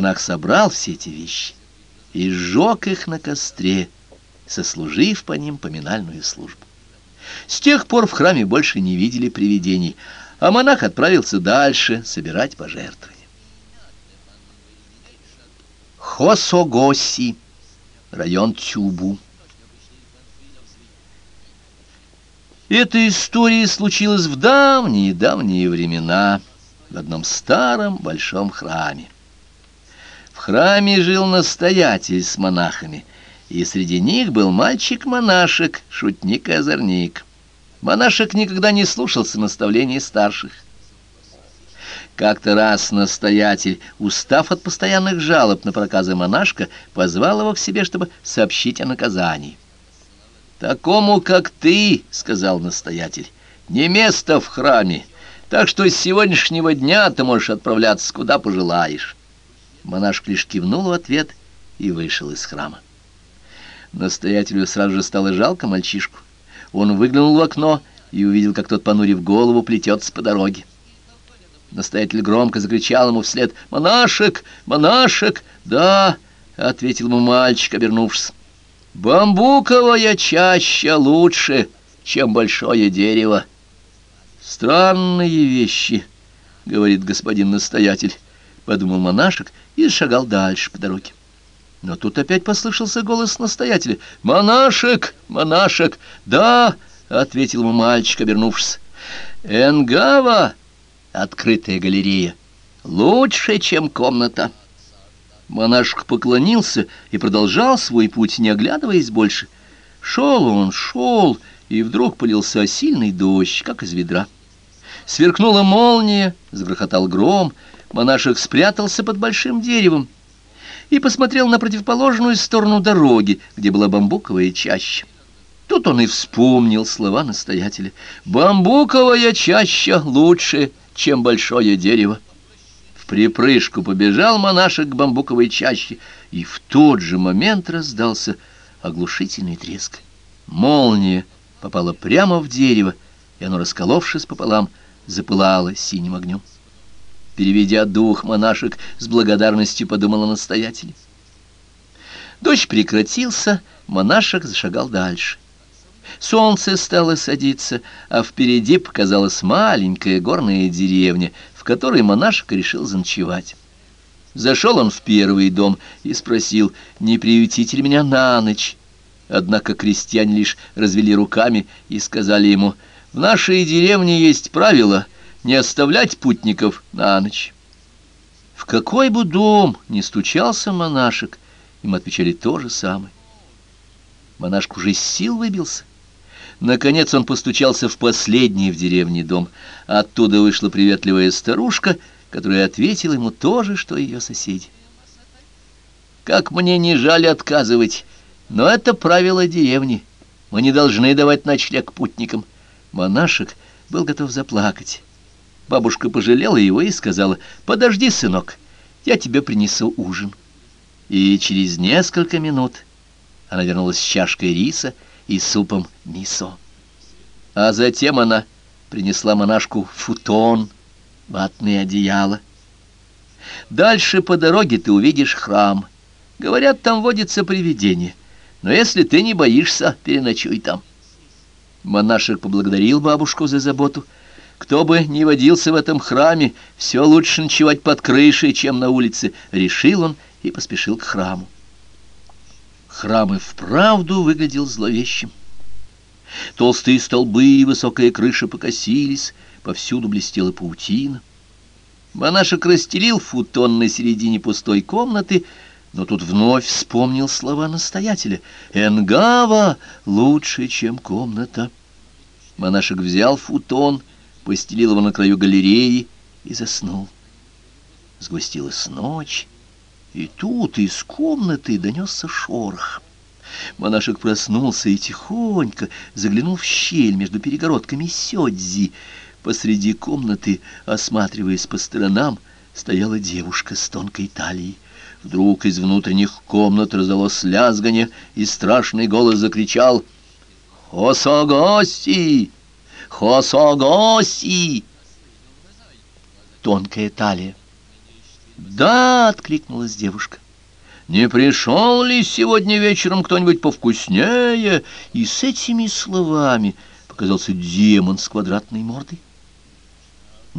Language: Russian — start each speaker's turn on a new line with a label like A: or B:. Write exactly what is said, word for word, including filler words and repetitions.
A: Монах собрал все эти вещи и сжег их на костре, сослужив по ним поминальную службу. С тех пор в храме больше не видели привидений, а монах отправился дальше собирать пожертвования. Хосогоси, район Тюбу. Эта история случилась в давние-давние времена в одном старом большом храме. В храме жил настоятель с монахами, и среди них был мальчик-монашек, шутник и озорник. Монашек никогда не слушался наставлений старших. Как-то раз настоятель, устав от постоянных жалоб на проказы монашка, позвал его к себе, чтобы сообщить о наказании. «Такому, как ты, — сказал настоятель, — не место в храме, так что с сегодняшнего дня ты можешь отправляться куда пожелаешь». Монашек лишь кивнул в ответ и вышел из храма. Настоятелю сразу же стало жалко мальчишку. Он выглянул в окно и увидел, как тот, понурив голову, плетется по дороге. Настоятель громко закричал ему вслед: «Монашек! Монашек!» «Да!» — ответил ему мальчик, обернувшись. «Бамбуковая чаща лучше, чем большое дерево». «Странные вещи, — говорит господин настоятель», — подумал монашек и шагал дальше по дороге. Но тут опять послышался голос настоятеля: «Монашек! Монашек!» «Да!» — ответил ему мальчик, обернувшись. «Энгава, открытая галерея, лучше, чем комната». Монашек поклонился и продолжал свой путь, не оглядываясь больше. Шел он, шел, и вдруг полился сильный дождь, как из ведра. Сверкнула молния, загрохотал гром. Монашек спрятался под большим деревом и посмотрел на противоположную сторону дороги, где была бамбуковая чаща. Тут он и вспомнил слова настоятеля: «Бамбуковая чаща лучше, чем большое дерево». В припрыжку побежал монашек к бамбуковой чаще, и в тот же момент раздался оглушительный треск. Молния попала прямо в дерево, и оно, расколовшись пополам, запылало синим огнем. Переведя дух, монашек с благодарностью подумал о настоятеле. Дождь прекратился, монашек зашагал дальше. Солнце стало садиться, а впереди показалась маленькая горная деревня, в которой монашек решил заночевать. Зашел он в первый дом и спросил: «Не приютите ли меня на ночь?» Однако крестьяне лишь развели руками и сказали ему: «В нашей деревне есть правило не оставлять путников на ночь». В какой бы дом ни стучался монашек, им отвечали то же самое. Монашек уже с сил выбился. Наконец он постучался в последний в деревне дом. Оттуда вышла приветливая старушка, которая ответила ему то же, что и ее соседи. «Как мне не жаль отказывать, но это правило деревни. Мы не должны давать ночлег путникам». Монашек был готов заплакать. Бабушка пожалела его и сказала: «Подожди, сынок, я тебе принесу ужин». И через несколько минут она вернулась с чашкой риса и супом мисо. А затем она принесла монашку футон, ватные одеяла. «Дальше по дороге ты увидишь храм. Говорят, там водится привидение. Но если ты не боишься, переночуй там». Монашек поблагодарил бабушку за заботу. Кто бы ни водился в этом храме, все лучше ночевать под крышей, чем на улице, решил он и поспешил к храму. Храм и вправду выглядел зловещим. Толстые столбы и высокая крыша покосились, повсюду блестела паутина. Монашек расстелил футон на середине пустой комнаты, но тут вновь вспомнил слова настоятеля: «Энгава лучше, чем комната». Монашек взял футон, постелил его на краю галереи и заснул. Сгустилась ночь, и тут из комнаты донесся шорох. Монашек проснулся и тихонько заглянул в щель между перегородками сёдзи. Посреди комнаты, осматриваясь по сторонам, стояла девушка с тонкой талией. Вдруг из внутренних комнат раздалось лязганье, и страшный голос закричал: «Хосогоси! Хосогоси!» Тонкая талия. «Да!» — откликнулась девушка. «Не пришел ли сегодня вечером кто-нибудь повкуснее?» И с этими словами показался демон с квадратной мордой.